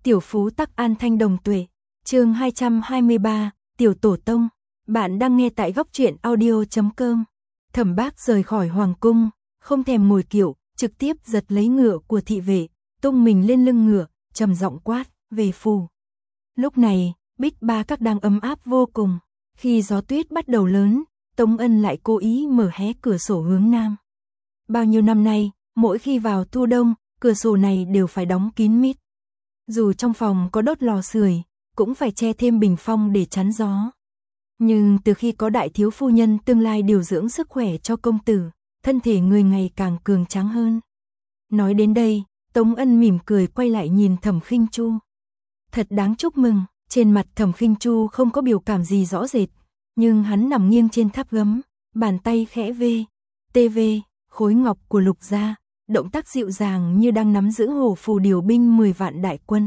Tiểu Phú Tắc An Thanh Đồng Tuệ, chương 223, Tiểu Tổ Tông. Bạn đang nghe tại góc truyện audio.com. Thẩm Bác rời khỏi hoàng cung, không thèm ngồi kiệu, trực tiếp giật lấy ngựa của thị vệ, tung mình lên lưng ngựa, trầm giọng quát, về phủ. Lúc này, Bích Ba Các đang ấm áp vô cùng. Khi gió tuyết bắt đầu lớn, Tống Ân lại cố ý mở hé cửa sổ hướng nam. Bao nhiêu năm nay, mỗi khi vào thu đông, cửa sổ này đều phải đóng kín mít. Dù trong phòng có đốt lò sưởi, cũng phải che thêm bình phong để chắn gió. Nhưng từ khi có đại thiếu phu nhân tương lai điều dưỡng sức khỏe cho công tử, thân thể người ngày càng cường tráng hơn. Nói đến đây, Tống Ân mỉm cười quay lại nhìn Thẩm Khinh Chu. Thật đáng chúc mừng, trên mặt Thẩm Khinh Chu không có biểu cảm gì rõ rệt, nhưng hắn nằm nghiêng trên tháp gấm, bàn tay khẽ vê, khối ngọc của Lục gia, động tác dịu dàng như đang nắm giữ hổ phù điều binh 10 vạn đại quân.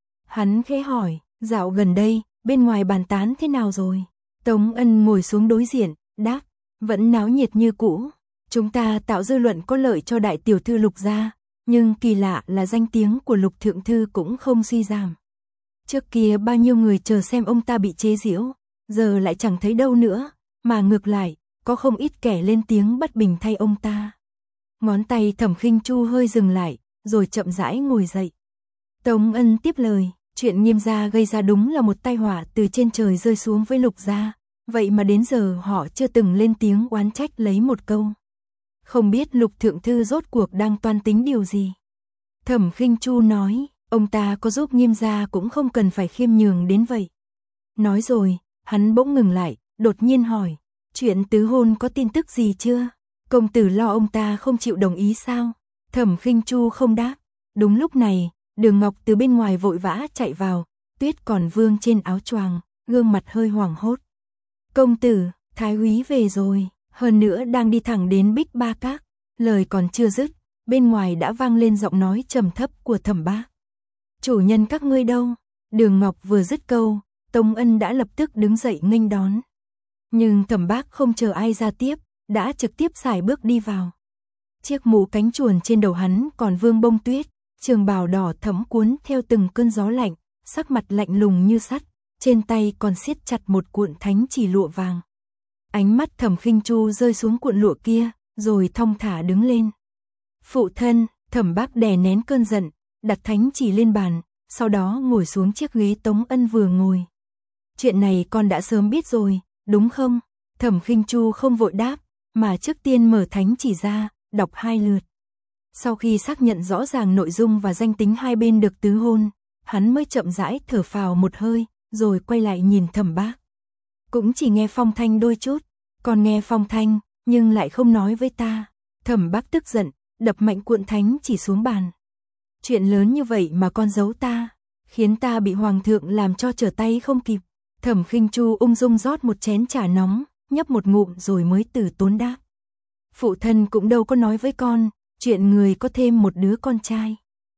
Hắn khẽ hỏi, dạo gần đây, bên ngoài bàn tán thế nào rồi? Tống Ân ngồi xuống đối diện, đáp, vẫn náo nhiệt như cũ. Chúng ta tạo dư luận có lợi cho đại tiểu thư Lục gia, nhưng kỳ lạ là danh tiếng của Lục thượng thư cũng không suy giảm. Trước kia bao nhiêu người chờ xem ông ta bị chế giễu, giờ lại chẳng thấy đâu nữa, mà ngược lại, có không ít kẻ lên tiếng bất bình thay ông ta. Ngón tay Thẩm Khinh Chu hơi dừng lại, rồi chậm rãi ngồi dậy. Tống Ân tiếp lời, chuyện Nghiêm gia gây ra đúng là một tai họa từ trên trời rơi xuống với Lục gia, vậy mà đến giờ họ chưa từng lên tiếng oán trách lấy một câu. Không biết Lục thượng thư rốt cuộc đang toan tính điều gì? Thẩm Khinh Chu nói, ông ta có giúp Nghiêm gia cũng không cần phải khiêm nhường đến vậy. Nói rồi, hắn bỗng ngừng lại, đột nhiên hỏi, chuyện tứ hôn có tin tức gì chưa? Công tử lo ông ta không chịu đồng ý sao? Thẩm Khinh Chu không đáp. Đúng lúc này, Đường Ngọc từ bên ngoài vội vã chạy vào, tuyết còn vương trên áo choàng, gương mặt hơi hoảng hốt. Công tử, Thái úy về rồi, hơn nữa đang đi thẳng đến Bích Ba Các. Lời còn chưa dứt, bên ngoài đã vang lên giọng nói trầm thấp của Thẩm Bác. Chủ nhân các ngươi đâu? Đường Ngọc vừa dứt câu, Tống Ân đã lập tức đứng dậy nghênh đón. Nhưng Thẩm Bác không chờ ai ra tiếp, đã trực tiếp sải bước đi vào. Chiếc mũ cánh chuồn trên đầu hắn còn vương bông tuyết, trường bào đỏ thẫm cuốn theo từng cơn gió lạnh, sắc mặt lạnh lùng như sắt, trên tay còn siết chặt một cuộn thánh chỉ lụa vàng. Ánh mắt Thẩm Khinh Chu rơi xuống cuộn lụa kia, rồi thong thả đứng lên. Phụ thân, Thẩm Bác đè nén cơn giận, đặt thánh chỉ lên bàn, sau đó ngồi xuống chiếc ghế Tống Ân vừa ngồi. Chuyện này con đã sớm biết rồi, đúng không? Thẩm Khinh Chu không vội đáp, mà trước tiên mở thánh chỉ ra, đọc 2 lượt. Sau khi xác nhận rõ ràng nội dung và danh tính hai bên được tứ hôn, hắn mới chậm rãi thở phào một hơi, rồi quay lại nhìn Thẩm Bác. Cũng chỉ nghe phong thanh đôi chút, còn nghe phong thanh, nhưng lại không nói với ta. Thẩm Bác tức giận, đập mạnh cuộn thánh chỉ xuống bàn. Chuyện lớn như vậy mà con giấu ta, khiến ta bị hoàng thượng làm cho trở tay không kịp. Thẩm Khinh Chu ung dung rót một chén trà nóng, nhấp một ngụm rồi mới từ tốn đáp. Phụ thân cũng đâu có nói với con, chuyện người có thêm một đứa con trai.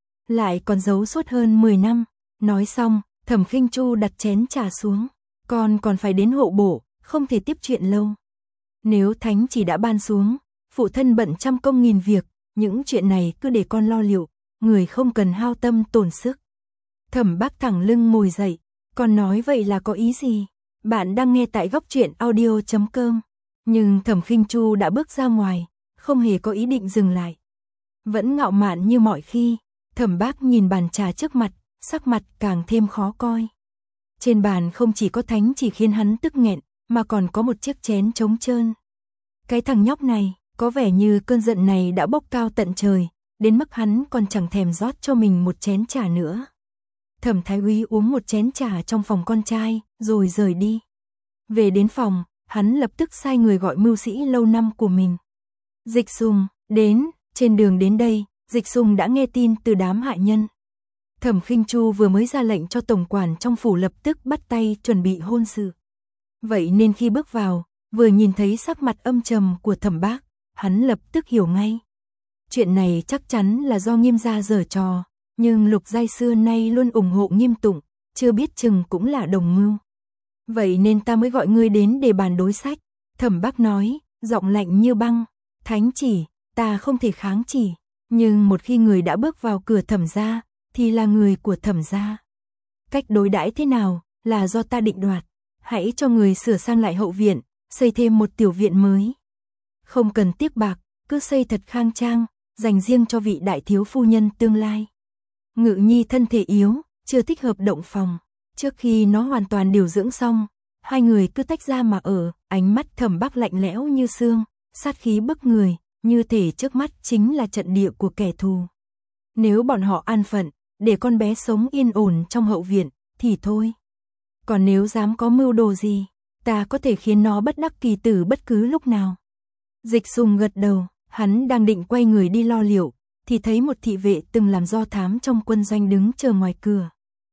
Lại còn giấu suốt hơn 10 năm. Nói xong, Thẩm Khinh Chu đặt chén trà xuống. Con còn phải đến hộ bộ, không thể tiếp chuyện lâu. Nếu thánh chỉ đã ban xuống, phụ thân bận trăm công nghìn việc, những chuyện này cứ để con lo liệu, người không cần hao tâm tổn sức. Thẩm Bác thẳng lưng ngồi dậy, con nói vậy là có ý gì? Bạn đang nghe tại góc truyện audio.com. Nhưng Thẩm Khinh Chu đã bước ra ngoài, không hề có ý định dừng lại. Vẫn ngạo mạn như mọi khi, Thẩm Bác nhìn bàn trà trước mặt, sắc mặt càng thêm khó coi. Trên bàn không chỉ có thánh chỉ khiến hắn tức nghẹn, mà còn có một chiếc chén trống trơn. Cái thằng nhóc này, có vẻ như cơn giận này đã bốc cao tận trời, đến mức hắn còn chẳng thèm rót cho mình một chén trà nữa. Thẩm Thái úy uống một chén trà trong phòng con trai, rồi rời đi. Về đến phòng, hắn lập tức sai người gọi mưu sĩ lâu năm của mình. Dịch Sùng, đến, trên đường đến đây, Dịch Sùng đã nghe tin từ đám hạ nhân. Thẩm Khinh Chu vừa mới ra lệnh cho tổng quản trong phủ lập tức bắt tay chuẩn bị hôn sự. Vậy nên khi bước vào, vừa nhìn thấy sắc mặt âm trầm của Thẩm Bác, hắn lập tức hiểu ngay. Chuyện này chắc chắn là do Nghiêm gia giở trò, nhưng Lục giai xưa nay luôn ủng hộ Nghiêm Tụng, chưa biết chừng cũng là đồng mưu. Vậy nên ta mới gọi ngươi đến để bàn đối sách. Thẩm Bác nói, giọng lạnh như băng, thánh chỉ, ta không thể kháng chỉ, nhưng một khi người đã bước vào cửa Thẩm gia, thì là người của Thẩm gia. Cách đối đãi thế nào là do ta định đoạt, hãy cho người sửa sang lại hậu viện, xây thêm một tiểu viện mới. Không cần tiếc bạc, cứ xây thật khang trang, dành riêng cho vị đại thiếu phu nhân tương lai. Ngự nhi thân thể yếu, chưa thích hợp động phòng. Trước khi nó hoàn toàn điều dưỡng xong, hai người cứ tách ra mà ở. Ánh mắt Thẩm Bác lạnh lẽo như xương, sát khí bức người, như thể trước mắt chính là trận địa của kẻ thù. Nếu bọn họ an phận, để con bé sống yên ổn trong hậu viện, thì thôi. Còn nếu dám có mưu đồ gì, ta có thể khiến nó bất đắc kỳ tử bất cứ lúc nào. Dịch Sùng gật đầu, hắn đang định quay người đi lo liệu, thì thấy một thị vệ từng làm do thám trong quân doanh đứng chờ ngoài cửa.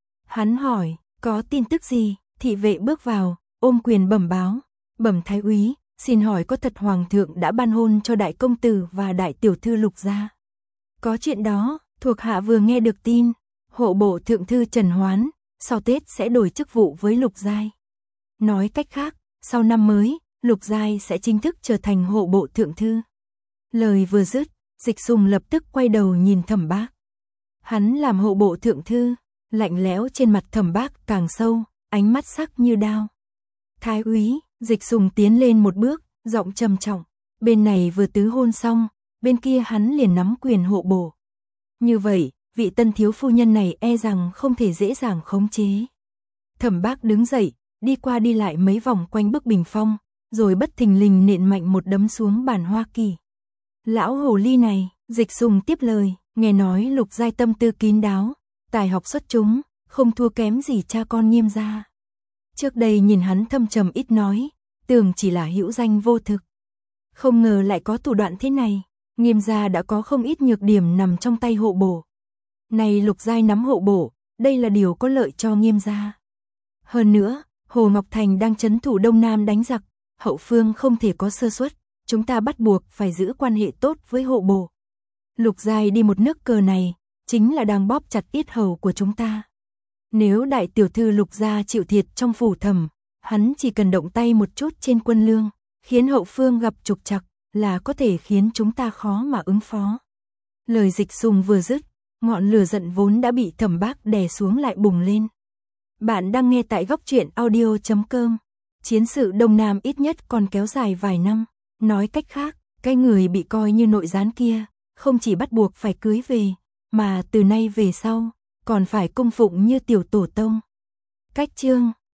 Hắn hỏi, có tin tức gì? Thị vệ bước vào, ôm quyền bẩm báo. Bẩm thái úy, xin hỏi có thật hoàng thượng đã ban hôn cho đại công tử và đại tiểu thư Lục gia? Có chuyện đó, thuộc hạ vừa nghe được tin. Hộ bộ thượng thư Trần Hoán, sau Tết sẽ đổi chức vụ với Lục Giai. Nói cách khác, sau năm mới, Lục Giai sẽ chính thức trở thành hộ bộ thượng thư. Lời vừa dứt, Dịch Sùng lập tức quay đầu nhìn Thẩm Bác. Hắn làm hộ bộ thượng thư, lạnh lẽo trên mặt Thẩm Bác càng sâu, ánh mắt sắc như đao. Thái úy, Dịch Sùng tiến lên một bước, giọng trầm trọng. Bên này vừa tứ hôn xong, bên kia hắn liền nắm quyền hộ bộ. Như vậy, vị tân thiếu phu nhân này e rằng không thể dễ dàng khống chế. Thẩm Bác đứng dậy, đi qua đi lại mấy vòng quanh bức bình phong, rồi bất thình lình nện mạnh một đấm xuống bàn hoa kỳ. Lão hồ ly này, Dịch Sùng tiếp lời, nghe nói Lục Giai tâm tư kín đáo, tài học xuất chúng, không thua kém gì cha con Nghiêm gia. Trước đây nhìn hắn thâm trầm ít nói, tưởng chỉ là hữu danh vô thực. Không ngờ lại có thủ đoạn thế này, Nghiêm gia đã có không ít nhược điểm nằm trong tay hộ bộ. Này Lục Giai nắm hộ bộ, đây là điều có lợi cho Nghiêm gia. Hơn nữa, Hồ Ngọc Thành đang trấn thủ Đông Nam đánh giặc, hậu phương không thể có sơ suất, chúng ta bắt buộc phải giữ quan hệ tốt với hộ bộ. Lục Giai đi một nước cờ này, chính là đang bóp chặt yết hầu của chúng ta. Nếu đại tiểu thư Lục gia chịu thiệt trong phủ Thẩm, hắn chỉ cần động tay một chút trên quân lương, khiến hậu phương gặp trục trặc, là có thể khiến chúng ta khó mà ứng phó. Lời Dịch Sùng vừa dứt, ngọn lửa giận vốn đã bị Thẩm Bác đè xuống lại bùng lên. Bạn đang nghe tại góc truyện audio.com. Chiến sự Đông Nam ít nhất còn kéo dài vài năm. Nói cách khác, cái người bị coi như nội gián kia, không chỉ bắt buộc phải cưới về, mà từ nay về sau, còn phải cung phụng như tiểu tổ tông. Cách chương